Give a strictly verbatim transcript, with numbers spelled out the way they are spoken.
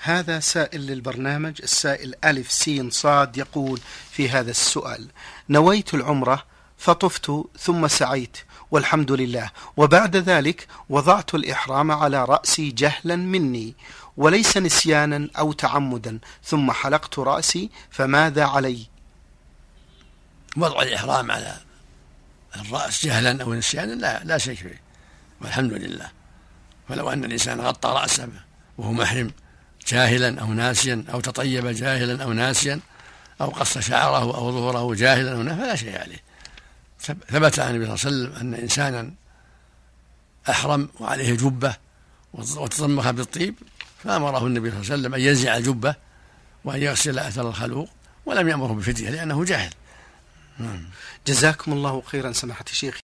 هذا سائل للبرنامج، السائل ألف سين صاد، يقول في هذا السؤال: نويت العمرة فطفت ثم سعيت والحمد لله، وبعد ذلك وضعت الإحرام على رأسي جهلا مني وليس نسيانا أو تعمدا، ثم حلقت رأسي، فماذا علي؟ وضع الإحرام على الرأس جهلا أو نسيانا لا, لا شيء فيه، والحمد لله. فلو أن الإنسان غطى رأسه وهو محرم جاهلا أو ناسيا، أو تطيب جاهلا أو ناسيا، أو قص شعره أو ظهره جاهلا أو ناسيا، فلا شيء عليه. ثبت عن النبي صلى الله عليه وسلم أن إنسانا أحرم وعليه جبة وتضمخ بالطيب، فأمره النبي صلى الله عليه وسلم أن ينزع الجبة وأن يغسل أثر الخلوق، ولم يأمره بفدية لأنه جاهل. جزاكم الله خيرا سماحة الشيخ.